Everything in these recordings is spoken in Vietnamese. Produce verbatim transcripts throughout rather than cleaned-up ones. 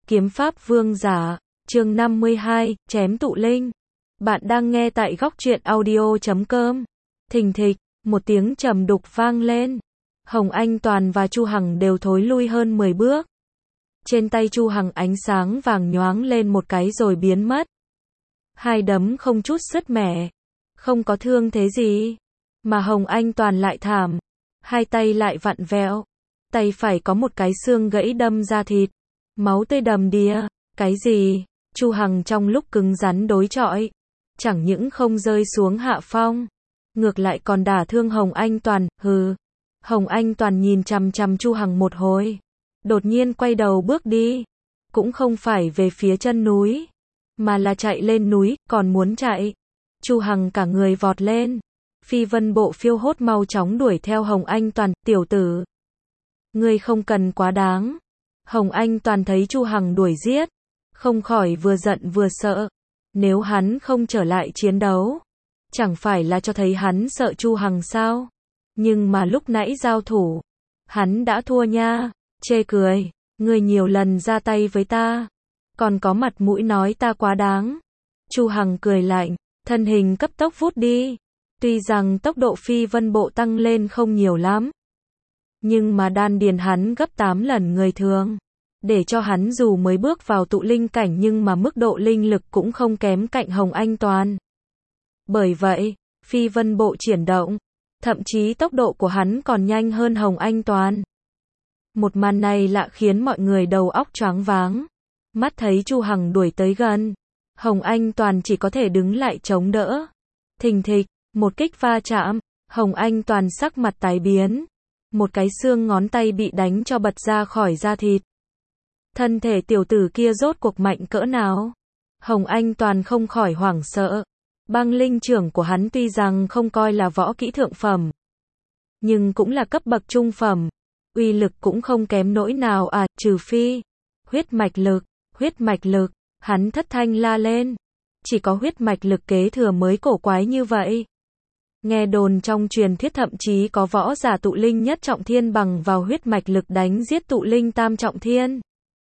Kiếm pháp vương giả, chương năm mươi hai, chém tụ linh. Bạn đang nghe tại góc truyện audio chấm com. Thình thịch, một tiếng trầm đục vang lên. Hồng Anh Toàn và Chu Hằng đều thối lui hơn mười bước. Trên tay Chu Hằng ánh sáng vàng nhoáng lên một cái rồi biến mất. Hai đấm không chút sứt mẻ. Không có thương thế gì. Mà Hồng Anh Toàn lại thảm. Hai tay lại vặn vẹo. Tay phải có một cái xương gãy đâm ra thịt. Máu tươi đầm đìa. Cái gì? Chu Hằng trong lúc cứng rắn đối chọi. Chẳng những không rơi xuống hạ phong. Ngược lại còn đả thương Hồng Anh Toàn, hừ. Hồng Anh Toàn nhìn chằm chằm Chu Hằng một hồi. Đột nhiên quay đầu bước đi. Cũng không phải về phía chân núi. Mà là chạy lên núi, còn muốn chạy. Chu Hằng cả người vọt lên. Phi vân bộ phiêu hốt mau chóng đuổi theo Hồng Anh Toàn, tiểu tử. Ngươi không cần quá đáng. Hồng Anh Toàn thấy Chu Hằng đuổi giết. Không khỏi vừa giận vừa sợ. Nếu hắn không trở lại chiến đấu. Chẳng phải là cho thấy hắn sợ Chu Hằng sao? Nhưng mà lúc nãy giao thủ. Hắn đã thua nha. Chê cười. Ngươi nhiều lần ra tay với ta. Còn có mặt mũi nói ta quá đáng. Chu Hằng cười lạnh. Thân hình cấp tốc vút đi. Tuy rằng tốc độ phi vân bộ tăng lên không nhiều lắm. Nhưng mà đan điền hắn gấp tám lần người thường. Để cho hắn dù mới bước vào tụ linh cảnh nhưng mà mức độ linh lực cũng không kém cạnh Hồng Anh Toàn. Bởi vậy, phi vân bộ triển động. Thậm chí tốc độ của hắn còn nhanh hơn Hồng Anh Toàn. Một màn này lạ khiến mọi người đầu óc choáng váng. Mắt thấy Chu Hằng đuổi tới gần. Hồng Anh Toàn chỉ có thể đứng lại chống đỡ. Thình thịch, một kích va chạm. Hồng Anh Toàn sắc mặt tái biến. Một cái xương ngón tay bị đánh cho bật ra khỏi da thịt. Thân thể tiểu tử kia rốt cuộc mạnh cỡ nào? Hồng Anh Toàn không khỏi hoảng sợ. Băng linh trưởng của hắn tuy rằng không coi là võ kỹ thượng phẩm. Nhưng cũng là cấp bậc trung phẩm. Uy lực cũng không kém nỗi nào à, trừ phi. Huyết mạch lực, huyết mạch lực, hắn thất thanh la lên. Chỉ có huyết mạch lực kế thừa mới cổ quái như vậy. Nghe đồn trong truyền thuyết thậm chí có võ giả tụ linh nhất trọng thiên bằng vào huyết mạch lực đánh giết tụ linh tam trọng thiên.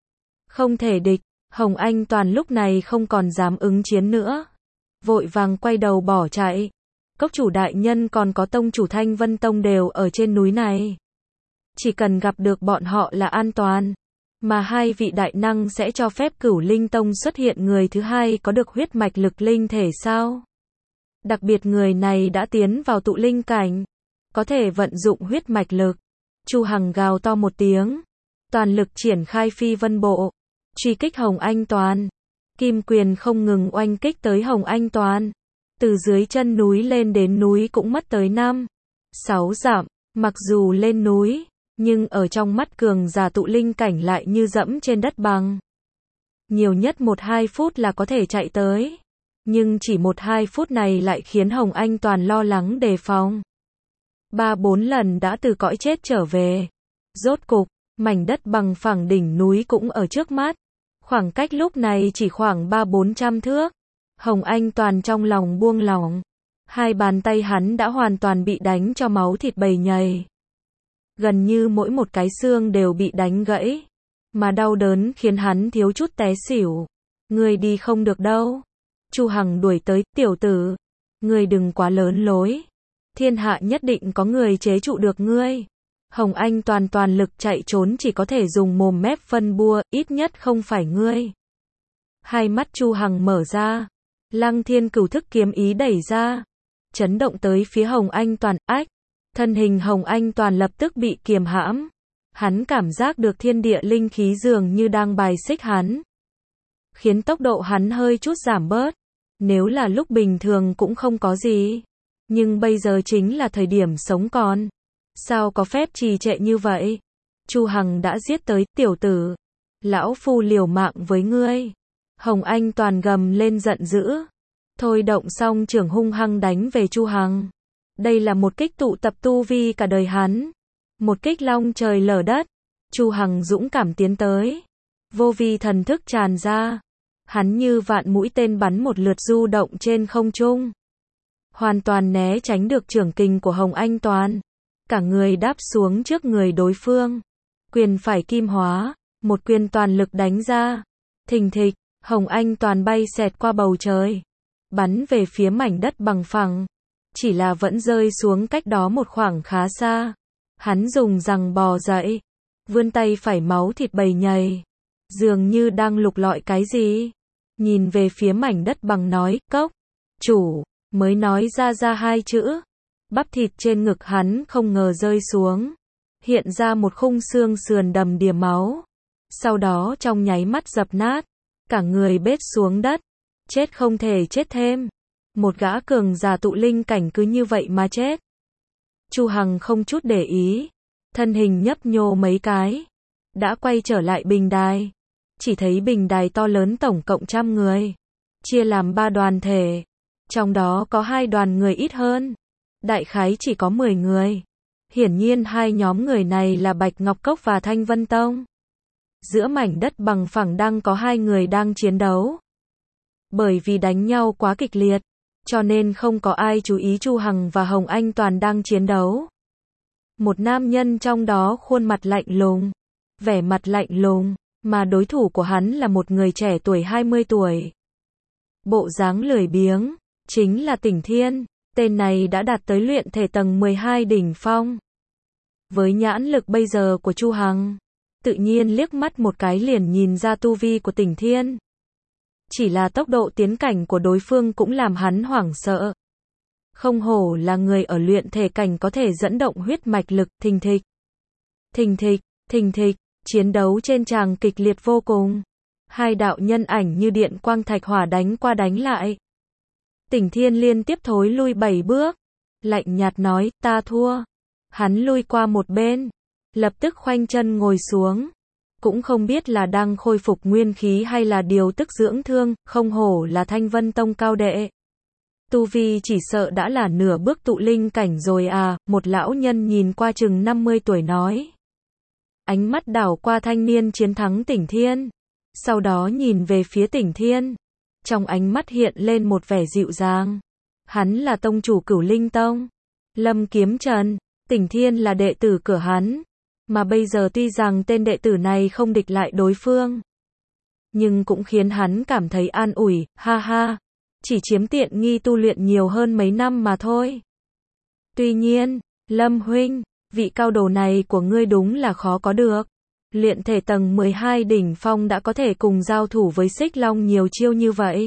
Không thể địch, Hồng Anh Toàn lúc này không còn dám ứng chiến nữa. Vội vàng quay đầu bỏ chạy. Cốc chủ đại nhân còn có tông chủ Thanh Vân Tông đều ở trên núi này. Chỉ cần gặp được bọn họ là an toàn. Mà hai vị đại năng sẽ cho phép Cửu Linh Tông xuất hiện người thứ hai có được huyết mạch lực linh thể sao? Đặc biệt người này đã tiến vào tụ linh cảnh. Có thể vận dụng huyết mạch lực. Chu Hằng gào to một tiếng. Toàn lực triển khai phi vân bộ. Truy kích Hồng Anh Toàn. Kim quyền không ngừng oanh kích tới Hồng Anh Toàn. Từ dưới chân núi lên đến núi cũng mất tới năm, sáu dặm. Mặc dù lên núi, nhưng ở trong mắt cường giả tụ linh cảnh lại như dẫm trên đất bằng. Nhiều nhất một hai phút là có thể chạy tới. Nhưng chỉ một hai phút này lại khiến Hồng Anh Toàn lo lắng đề phòng. Ba bốn lần đã từ cõi chết trở về. Rốt cục, mảnh đất bằng phẳng đỉnh núi cũng ở trước mắt. Khoảng cách lúc này chỉ khoảng ba bốn trăm thước. Hồng Anh Toàn trong lòng buông lỏng. Hai bàn tay hắn đã hoàn toàn bị đánh cho máu thịt bầy nhầy. Gần như mỗi một cái xương đều bị đánh gãy. Mà đau đớn khiến hắn thiếu chút té xỉu. Người đi không được đâu. Chu Hằng đuổi tới, tiểu tử. Ngươi đừng quá lớn lối. Thiên hạ nhất định có người chế trụ được ngươi. Hồng Anh Toàn toàn lực chạy trốn chỉ có thể dùng mồm mép phân bua, ít nhất không phải ngươi. Hai mắt Chu Hằng mở ra. Lăng Thiên Cửu thức kiếm ý đẩy ra. Chấn động tới phía Hồng Anh Toàn, ách. Thân hình Hồng Anh Toàn lập tức bị kiềm hãm. Hắn cảm giác được thiên địa linh khí dường như đang bài xích hắn. Khiến tốc độ hắn hơi chút giảm bớt. Nếu là lúc bình thường cũng không có gì. Nhưng bây giờ chính là thời điểm sống còn. Sao có phép trì trệ như vậy? Chu Hằng đã giết tới, tiểu tử. Lão phu liều mạng với ngươi. Hồng Anh Toàn gầm lên giận dữ. Thôi động xong trưởng hung hăng đánh về Chu Hằng. Đây là một kích tụ tập tu vi cả đời hắn. Một kích long trời lở đất. Chu Hằng dũng cảm tiến tới. Vô vi thần thức tràn ra. Hắn như vạn mũi tên bắn một lượt du động trên không trung. Hoàn toàn né tránh được chưởng kình của Hồng Anh Toàn. Cả người đáp xuống trước người đối phương. Quyền phải kim hóa. Một quyền toàn lực đánh ra. Thình thịch, Hồng Anh Toàn bay xẹt qua bầu trời, bắn về phía mảnh đất bằng phẳng, chỉ là vẫn rơi xuống cách đó một khoảng khá xa. Hắn dùng giằng bò dậy, vươn tay phải máu thịt bầy nhầy, dường như đang lục lọi cái gì. Nhìn về phía mảnh đất bằng nói, cốc, chủ, mới nói ra ra hai chữ. Bắp thịt trên ngực hắn không ngờ rơi xuống, hiện ra một khung xương sườn đầm đìa máu. Sau đó trong nháy mắt dập nát, cả người bết xuống đất, chết không thể chết thêm. Một gã cường giả tụ linh cảnh cứ như vậy mà chết. Chu Hằng không chút để ý, thân hình nhấp nhô mấy cái, đã quay trở lại bình đài. Chỉ thấy bình đài to lớn tổng cộng trăm người, chia làm ba đoàn thể, trong đó có hai đoàn người ít hơn, đại khái chỉ có mười người. Hiển nhiên hai nhóm người này là Bạch Ngọc Cốc và Thanh Vân Tông. Giữa mảnh đất bằng phẳng đang có hai người đang chiến đấu. Bởi vì đánh nhau quá kịch liệt, cho nên không có ai chú ý Chu Hằng và Hồng Anh Toàn đang chiến đấu. Một nam nhân trong đó khuôn mặt lạnh lùng, vẻ mặt lạnh lùng, mà đối thủ của hắn là một người trẻ tuổi hai mươi tuổi. Bộ dáng lười biếng, chính là Tỉnh Thiên, tên này đã đạt tới luyện thể tầng mười hai đỉnh phong. Với nhãn lực bây giờ của Chu Hằng, tự nhiên liếc mắt một cái liền nhìn ra tu vi của Tỉnh Thiên. Chỉ là tốc độ tiến cảnh của đối phương cũng làm hắn hoảng sợ. Không hổ là người ở luyện thể cảnh có thể dẫn động huyết mạch lực. Thình thịch, thình thịch, thình thịch, chiến đấu trên tràng kịch liệt vô cùng. Hai đạo nhân ảnh như điện quang thạch hỏa đánh qua đánh lại. Tỉnh Thiên liên tiếp thối lui bảy bước, lạnh nhạt nói, ta thua. Hắn lui qua một bên, lập tức khoanh chân ngồi xuống. Cũng không biết là đang khôi phục nguyên khí hay là điều tức dưỡng thương, không hổ là Thanh Vân Tông cao đệ. Tu vi chỉ sợ đã là nửa bước tụ linh cảnh rồi à, một lão nhân nhìn qua chừng năm mươi tuổi nói. Ánh mắt đảo qua thanh niên chiến thắng Tỉnh Thiên, sau đó nhìn về phía Tỉnh Thiên. Trong ánh mắt hiện lên một vẻ dịu dàng. Hắn là tông chủ Cửu Linh Tông, Lâm Kiếm Trần, Tỉnh Thiên là đệ tử cửa hắn. Mà bây giờ tuy rằng tên đệ tử này không địch lại đối phương, nhưng cũng khiến hắn cảm thấy an ủi, ha ha, chỉ chiếm tiện nghi tu luyện nhiều hơn mấy năm mà thôi. Tuy nhiên, Lâm huynh, vị cao đồ này của ngươi đúng là khó có được. Luyện thể tầng mười hai đỉnh phong đã có thể cùng giao thủ với Xích Long nhiều chiêu như vậy.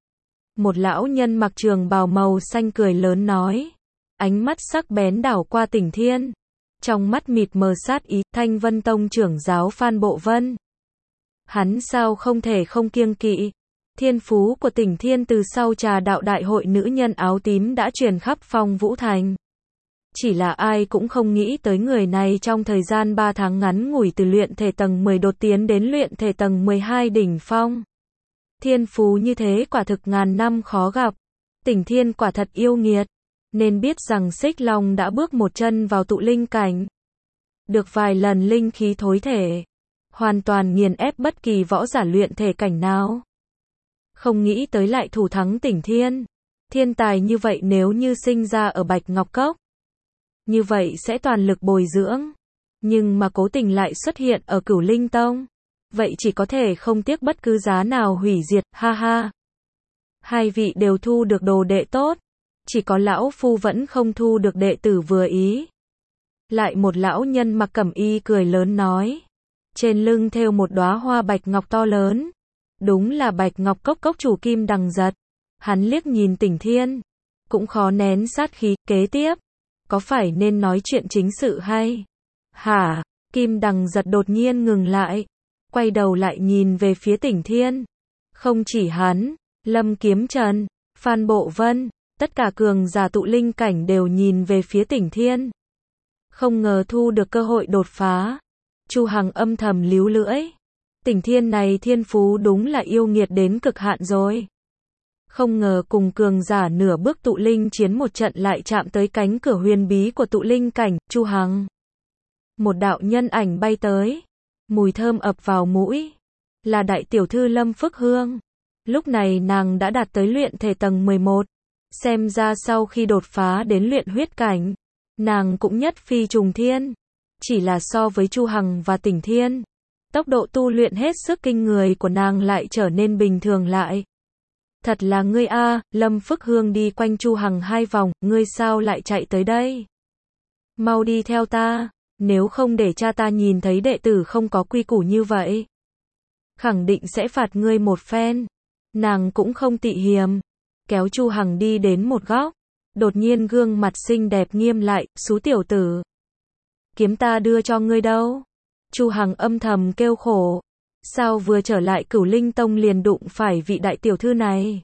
Một lão nhân mặc trường bào màu xanh cười lớn nói, ánh mắt sắc bén đảo qua Tỉnh Thiên. Trong mắt mịt mờ sát ý, Thanh Vân Tông trưởng giáo Phan Bộ Vân. Hắn sao không thể không kiêng kỵ. Thiên phú của Tỉnh Thiên từ sau trà đạo đại hội nữ nhân áo tím đã truyền khắp Phong Vũ Thành. Chỉ là ai cũng không nghĩ tới người này trong thời gian ba tháng ngắn ngủi từ luyện thể tầng mười đột tiến đến luyện thể tầng mười hai đỉnh phong. Thiên phú như thế quả thực ngàn năm khó gặp. Tỉnh Thiên quả thật yêu nghiệt. Nên biết rằng Xích Long đã bước một chân vào tụ linh cảnh. Được vài lần linh khí thối thể, hoàn toàn nghiền ép bất kỳ võ giả luyện thể cảnh nào. Không nghĩ tới lại thủ thắng Tỉnh Thiên. Thiên tài như vậy nếu như sinh ra ở Bạch Ngọc Cốc, như vậy sẽ toàn lực bồi dưỡng. Nhưng mà cố tình lại xuất hiện ở Cửu Linh Tông. Vậy chỉ có thể không tiếc bất cứ giá nào hủy diệt, ha ha. Hai vị đều thu được đồ đệ tốt. Chỉ có lão phu vẫn không thu được đệ tử vừa ý. Lại một lão nhân mặc cẩm y cười lớn nói. Trên lưng thêu một đóa hoa bạch ngọc to lớn. Đúng là Bạch Ngọc Cốc cốc chủ Kim Đằng Giật. Hắn liếc nhìn Tỉnh Thiên, cũng khó nén sát khí. Kế tiếp, có phải nên nói chuyện chính sự hay? Hả? Kim Đằng Giật đột nhiên ngừng lại, quay đầu lại nhìn về phía Tỉnh Thiên. Không chỉ hắn, Lâm Kiếm Trần, Phan Bộ Vân, tất cả cường giả tụ linh cảnh đều nhìn về phía Tỉnh Thiên. Không ngờ thu được cơ hội đột phá. Chu Hằng âm thầm líu lưỡi. Tỉnh Thiên này thiên phú đúng là yêu nghiệt đến cực hạn rồi. Không ngờ cùng cường giả nửa bước tụ linh chiến một trận lại chạm tới cánh cửa huyền bí của tụ linh cảnh. Chu Hằng. Một đạo nhân ảnh bay tới. Mùi thơm ập vào mũi. Là đại tiểu thư Lâm Phước Hương. Lúc này nàng đã đạt tới luyện thể tầng mười một. Xem ra sau khi đột phá đến luyện huyết cảnh, nàng cũng nhất phi trùng thiên. Chỉ là so với Chu Hằng và Tỉnh Thiên, Tốc độ tu luyện hết sức kinh người của nàng lại trở nên bình thường lại. Thật là ngươi a, Lâm Phức Hương đi quanh Chu Hằng hai vòng, ngươi sao lại chạy tới đây? Mau đi theo ta, nếu không để cha ta nhìn thấy đệ tử không có quy củ như vậy. Khẳng định sẽ phạt ngươi một phen. Nàng cũng không tị hiềm, kéo Chu Hằng đi đến một góc. Đột nhiên gương mặt xinh đẹp nghiêm lại, xú tiểu tử. Kiếm ta đưa cho ngươi đâu? Chu Hằng âm thầm kêu khổ. Sao vừa trở lại Cửu Linh Tông liền đụng phải vị đại tiểu thư này?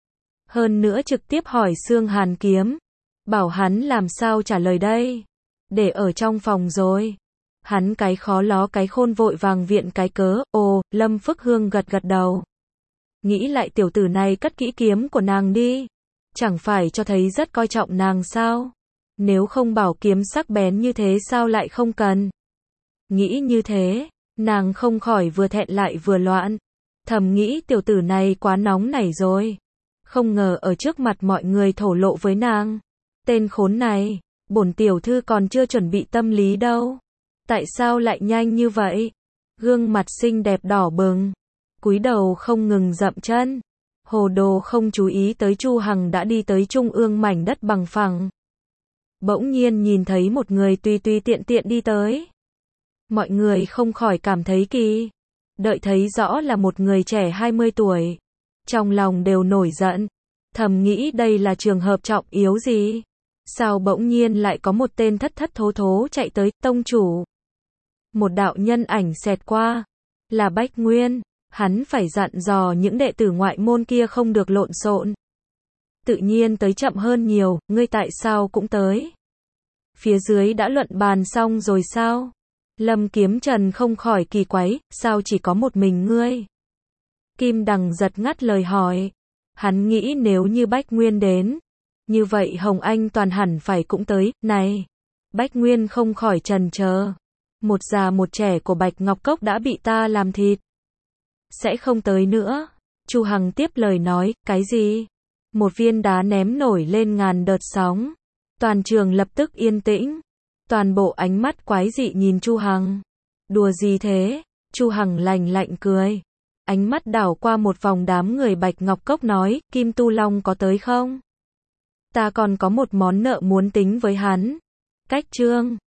Hơn nữa trực tiếp hỏi Xương Hàn Kiếm. Bảo hắn làm sao trả lời đây? Để ở trong phòng rồi. Hắn cái khó ló cái khôn vội vàng viện cái cớ. Ồ, Lâm Phức Hương gật gật đầu. Nghĩ lại tiểu tử này cất kỹ kiếm của nàng đi. Chẳng phải cho thấy rất coi trọng nàng sao? Nếu không bảo kiếm sắc bén như thế sao lại không cần? Nghĩ như thế, nàng không khỏi vừa thẹn lại vừa loạn. Thầm nghĩ tiểu tử này quá nóng nảy rồi. Không ngờ ở trước mặt mọi người thổ lộ với nàng. Tên khốn này, bổn tiểu thư còn chưa chuẩn bị tâm lý đâu. Tại sao lại nhanh như vậy? Gương mặt xinh đẹp đỏ bừng. Cúi đầu không ngừng dậm chân. Hồ đồ không chú ý tới Chu Hằng đã đi tới trung ương mảnh đất bằng phẳng. Bỗng nhiên nhìn thấy một người tùy tùy tiện tiện đi tới. Mọi người không khỏi cảm thấy kỳ. Đợi thấy rõ là một người trẻ hai mươi tuổi. Trong lòng đều nổi giận. Thầm nghĩ đây là trường hợp trọng yếu gì? Sao bỗng nhiên lại có một tên thất thất thố thố chạy tới, tông chủ. Một đạo nhân ảnh xẹt qua. Là Bách Nguyên. Hắn phải dặn dò những đệ tử ngoại môn kia không được lộn xộn. Tự nhiên tới chậm hơn nhiều, ngươi tại sao cũng tới? Phía dưới đã luận bàn xong rồi sao? Lâm Kiếm Trần không khỏi kỳ quái, sao chỉ có một mình ngươi? Kim Đằng giật ngắt lời hỏi. Hắn nghĩ nếu như Bách Nguyên đến, như vậy Hồng Anh toàn hẳn phải cũng tới, này. Bách Nguyên không khỏi chần chờ. Một già một trẻ của Bạch Ngọc Cốc đã bị ta làm thịt. Sẽ không tới nữa. Chu Hằng tiếp lời nói, cái gì? Một viên đá ném nổi lên ngàn đợt sóng. Toàn trường lập tức yên tĩnh. Toàn bộ ánh mắt quái dị nhìn Chu Hằng. Đùa gì thế? Chu Hằng lạnh lạnh cười. Ánh mắt đảo qua một vòng đám người Bạch Ngọc Cốc nói, Kim Tu Long có tới không? Ta còn có một món nợ muốn tính với hắn. Cách chương